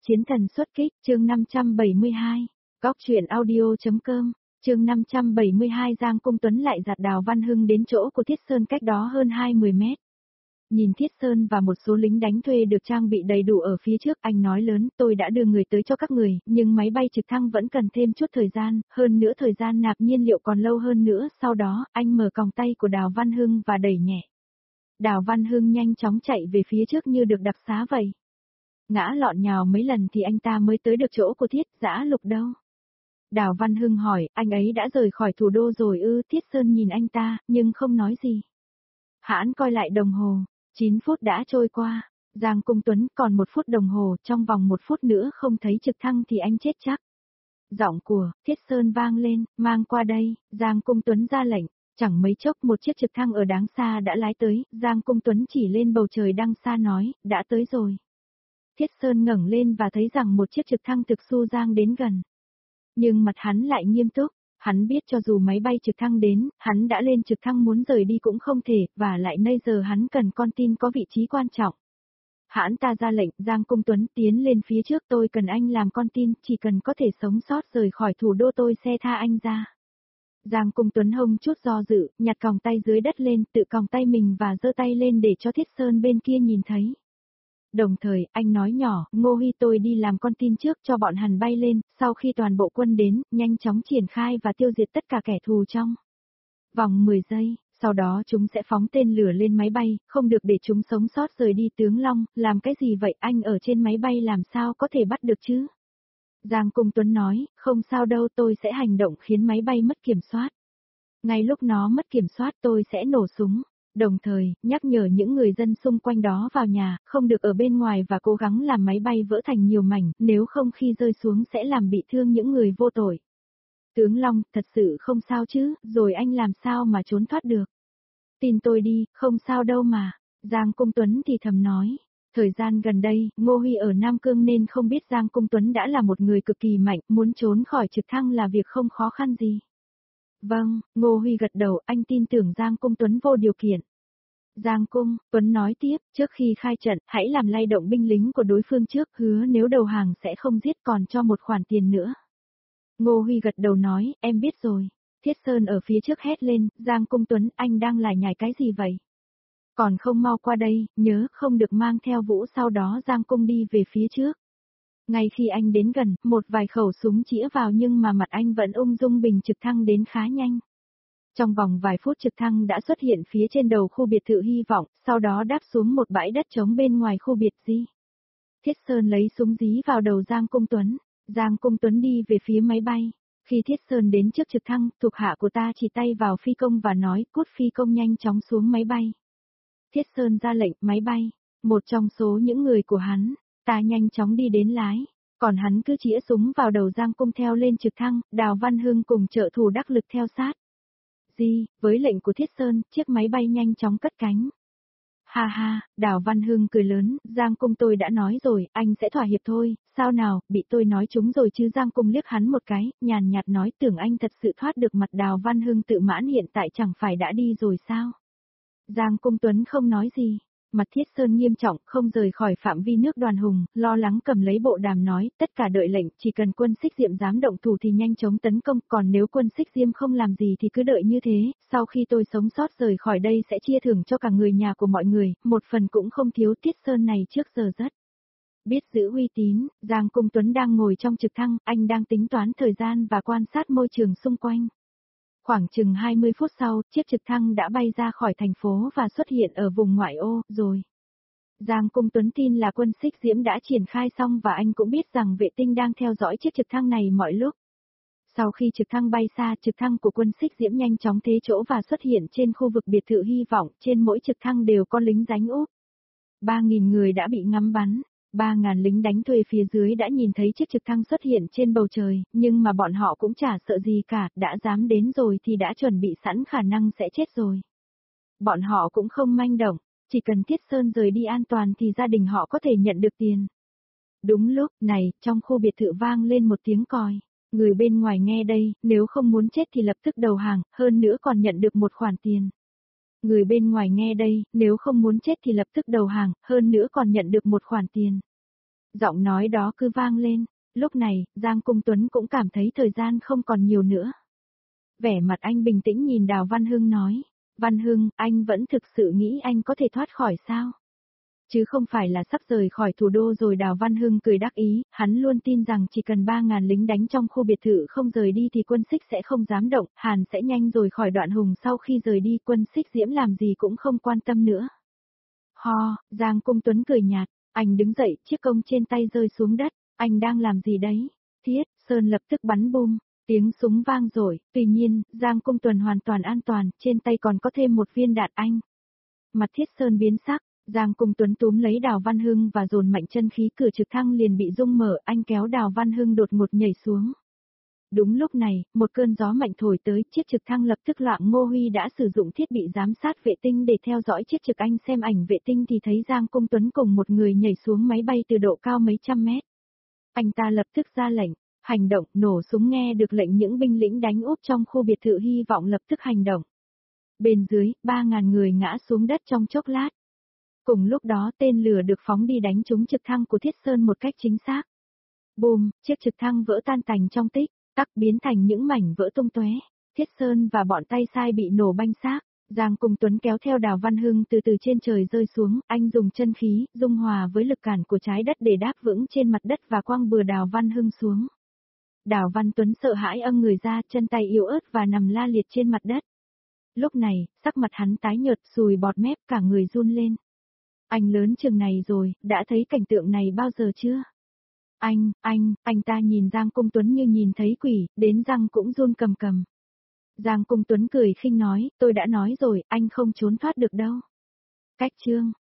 Chiến thần xuất kích, chương 572. Góc truyện audio.com, chương 572 Giang Cung Tuấn lại dạt Đào Văn Hưng đến chỗ của Thiết Sơn cách đó hơn 20 mét. Nhìn Thiết Sơn và một số lính đánh thuê được trang bị đầy đủ ở phía trước, anh nói lớn, tôi đã đưa người tới cho các người, nhưng máy bay trực thăng vẫn cần thêm chút thời gian, hơn nữa thời gian nạp nhiên liệu còn lâu hơn nữa. Sau đó, anh mở còng tay của Đào Văn Hưng và đẩy nhẹ. Đào Văn Hưng nhanh chóng chạy về phía trước như được đặc xá vậy. Ngã lọn nhào mấy lần thì anh ta mới tới được chỗ của Thiết Dã Lục đâu. Đào Văn Hưng hỏi, anh ấy đã rời khỏi thủ đô rồi ư? Thiết Sơn nhìn anh ta, nhưng không nói gì. Hãn coi lại đồng hồ, 9 phút đã trôi qua. Giang Cung Tuấn, còn 1 phút đồng hồ, trong vòng 1 phút nữa không thấy trực thăng thì anh chết chắc. Giọng của Thiết Sơn vang lên, mang qua đây. Giang Cung Tuấn ra lệnh. Chẳng mấy chốc một chiếc trực thăng ở đáng xa đã lái tới. Giang Cung Tuấn chỉ lên bầu trời đằng xa nói, đã tới rồi. Thiết Sơn ngẩng lên và thấy rằng một chiếc trực thăng thực su giang đến gần. Nhưng mặt hắn lại nghiêm túc, hắn biết cho dù máy bay trực thăng đến, hắn đã lên trực thăng muốn rời đi cũng không thể, và lại bây giờ hắn cần con tin có vị trí quan trọng. Hãn ta ra lệnh, Giang Cung Tuấn tiến lên phía trước, tôi cần anh làm con tin, chỉ cần có thể sống sót rời khỏi thủ đô tôi sẽ tha anh ra. Giang Cung Tuấn hông chút do dự, nhặt còng tay dưới đất lên, tự còng tay mình và giơ tay lên để cho Thiết Sơn bên kia nhìn thấy. Đồng thời, anh nói nhỏ, Ngô Huy tôi đi làm con tin trước cho bọn hắn bay lên, sau khi toàn bộ quân đến, nhanh chóng triển khai và tiêu diệt tất cả kẻ thù trong vòng 10 giây, sau đó chúng sẽ phóng tên lửa lên máy bay, không được để chúng sống sót rời đi. Tướng Long, làm cái gì vậy, anh ở trên máy bay làm sao có thể bắt được chứ? Giang Cung Tuấn nói, không sao đâu, tôi sẽ hành động khiến máy bay mất kiểm soát. Ngay lúc nó mất kiểm soát tôi sẽ nổ súng. Đồng thời, nhắc nhở những người dân xung quanh đó vào nhà, không được ở bên ngoài và cố gắng làm máy bay vỡ thành nhiều mảnh, nếu không khi rơi xuống sẽ làm bị thương những người vô tội. Tướng Long, thật sự không sao chứ, rồi anh làm sao mà trốn thoát được? Tin tôi đi, không sao đâu mà. Giang Cung Tuấn thì thầm nói. Thời gian gần đây, Ngô Huy ở Nam Cương nên không biết Giang Cung Tuấn đã là một người cực kỳ mạnh, muốn trốn khỏi trực thăng là việc không khó khăn gì. Vâng, Ngô Huy gật đầu, anh tin tưởng Giang Cung Tuấn vô điều kiện. Giang Cung Tuấn nói tiếp, trước khi khai trận, hãy làm lay động binh lính của đối phương trước, hứa nếu đầu hàng sẽ không giết còn cho một khoản tiền nữa. Ngô Huy gật đầu nói, em biết rồi. Thiết Sơn ở phía trước hét lên, Giang Cung Tuấn, anh đang lải nhải cái gì vậy? Còn không mau qua đây, nhớ không được mang theo vũ. Sau đó Giang Cung đi về phía trước. Ngay khi anh đến gần, một vài khẩu súng chĩa vào nhưng mà mặt anh vẫn ung dung bình trực thăng đến khá nhanh. Trong vòng vài phút trực thăng đã xuất hiện phía trên đầu khu biệt thự Hy Vọng, sau đó đáp xuống một bãi đất trống bên ngoài khu biệt di. Thiết Sơn lấy súng dí vào đầu Giang Cung Tuấn. Giang Cung Tuấn đi về phía máy bay. Khi Thiết Sơn đến trước trực thăng, thuộc hạ của ta chỉ tay vào phi công và nói, cút phi công nhanh chóng xuống máy bay. Thiết Sơn ra lệnh, máy bay. Một trong số những người của hắn, ta nhanh chóng đi đến lái. Còn hắn cứ chĩa súng vào đầu Giang Cung theo lên trực thăng, Đào Văn Hưng cùng trợ thủ đắc lực theo sát. Với lệnh của Thiết Sơn, chiếc máy bay nhanh chóng cất cánh. Ha ha, Đào Văn Hưng cười lớn, Giang Cung tôi đã nói rồi, anh sẽ thỏa hiệp thôi, sao nào, bị tôi nói trúng rồi chứ? Giang Cung liếc hắn một cái, nhàn nhạt nói, tưởng anh thật sự thoát được. Mặt Đào Văn Hưng tự mãn, hiện tại chẳng phải đã đi rồi sao? Giang Cung Tuấn không nói gì. Mặt Thiết Sơn nghiêm trọng, không rời khỏi phạm vi nước Đoàn Hùng, lo lắng cầm lấy bộ đàm nói, tất cả đợi lệnh, chỉ cần quân Xích Diệm dám động thủ thì nhanh chóng tấn công, còn nếu quân Xích Diêm không làm gì thì cứ đợi như thế, sau khi tôi sống sót rời khỏi đây sẽ chia thưởng cho cả người nhà của mọi người, một phần cũng không thiếu. Thiết Sơn này trước giờ rất biết giữ uy tín. Giang Cung Tuấn đang ngồi trong trực thăng, anh đang tính toán thời gian và quan sát môi trường xung quanh. Khoảng chừng 20 phút sau, chiếc trực thăng đã bay ra khỏi thành phố và xuất hiện ở vùng ngoại ô, rồi. Giang Cung Tuấn tin là quân Xích Diễm đã triển khai xong và anh cũng biết rằng vệ tinh đang theo dõi chiếc trực thăng này mọi lúc. Sau khi trực thăng bay xa, trực thăng của quân Xích Diễm nhanh chóng thế chỗ và xuất hiện trên khu vực biệt thự Hy Vọng, trên mỗi trực thăng đều có lính đánh úp. 3.000 người đã bị ngắm bắn. 3.000 lính đánh thuê phía dưới đã nhìn thấy chiếc trực thăng xuất hiện trên bầu trời, nhưng mà bọn họ cũng chả sợ gì cả, đã dám đến rồi thì đã chuẩn bị sẵn khả năng sẽ chết rồi. Bọn họ cũng không manh động, chỉ cần Thiết Sơn rời đi an toàn thì gia đình họ có thể nhận được tiền. Đúng lúc này, trong khu biệt thự vang lên một tiếng còi. Người bên ngoài nghe đây, nếu không muốn chết thì lập tức đầu hàng, hơn nữa còn nhận được một khoản tiền. Người bên ngoài nghe đây, nếu không muốn chết thì lập tức đầu hàng, hơn nữa còn nhận được một khoản tiền. Giọng nói đó cứ vang lên. Lúc này, Giang Cung Tuấn cũng cảm thấy thời gian không còn nhiều nữa. Vẻ mặt anh bình tĩnh nhìn Đào Văn Hưng nói. Văn Hưng, anh vẫn thực sự nghĩ anh có thể thoát khỏi sao? Chứ không phải là sắp rời khỏi thủ đô rồi. Đào Văn Hưng cười đắc ý, hắn luôn tin rằng chỉ cần 3.000 lính đánh trong khu biệt thự không rời đi thì quân Xích sẽ không dám động, Hàn sẽ nhanh rồi khỏi Đoạn Hùng. Sau khi rời đi quân Xích Diễm làm gì cũng không quan tâm nữa. Ho, Giang Cung Tuấn cười nhạt, anh đứng dậy, chiếc công trên tay rơi xuống đất, anh đang làm gì đấy? Thiết, Sơn lập tức bắn bum. Tiếng súng vang rồi, tuy nhiên, Giang Cung Tuấn hoàn toàn an toàn, trên tay còn có thêm một viên đạn anh. Mặt Thiết Sơn biến sắc, Giang Cung Tuấn túm lấy Đào Văn Hưng và dồn mạnh chân khí, cửa trực thăng liền bị rung mở, anh kéo Đào Văn Hưng đột ngột nhảy xuống. Đúng lúc này, một cơn gió mạnh thổi tới, chiếc trực thăng lập tức loạn. Ngô Huy đã sử dụng thiết bị giám sát vệ tinh để theo dõi chiếc trực. Anh xem ảnh vệ tinh thì thấy Giang Cung Tuấn cùng một người nhảy xuống máy bay từ độ cao mấy trăm mét. Anh ta lập tức ra lệnh, hành động, nổ súng. Nghe được lệnh, những binh lính đánh úp trong khu biệt thự hy vọng lập tức hành động. Bên dưới, 3.000 người ngã xuống đất trong chốc lát. Cùng lúc đó tên lửa được phóng đi đánh trúng trực thăng của Thiết Sơn một cách chính xác. Bùm, chiếc trực thăng vỡ tan tành trong tích tắc, biến thành những mảnh vỡ tung tóe. Thiết Sơn và bọn tay sai bị nổ banh xác. Giang Cung Tuấn kéo theo Đào Văn Hưng từ từ trên trời rơi xuống, anh dùng chân khí, dung hòa với lực cản của trái đất để đáp vững trên mặt đất và quăng bừa Đào Văn Hưng xuống. Đào Văn Tuấn sợ hãi âng người ra, chân tay yếu ớt và nằm la liệt trên mặt đất. Lúc này, sắc mặt hắn tái nhợt, sùi bọt mép, cả người run lên. Anh lớn chừng này rồi, đã thấy cảnh tượng này bao giờ chưa? Anh ta nhìn Giang Cung Tuấn như nhìn thấy quỷ, đến răng cũng run cầm cầm. Giang Cung Tuấn cười khinh nói, tôi đã nói rồi, anh không trốn thoát được đâu. Cách chương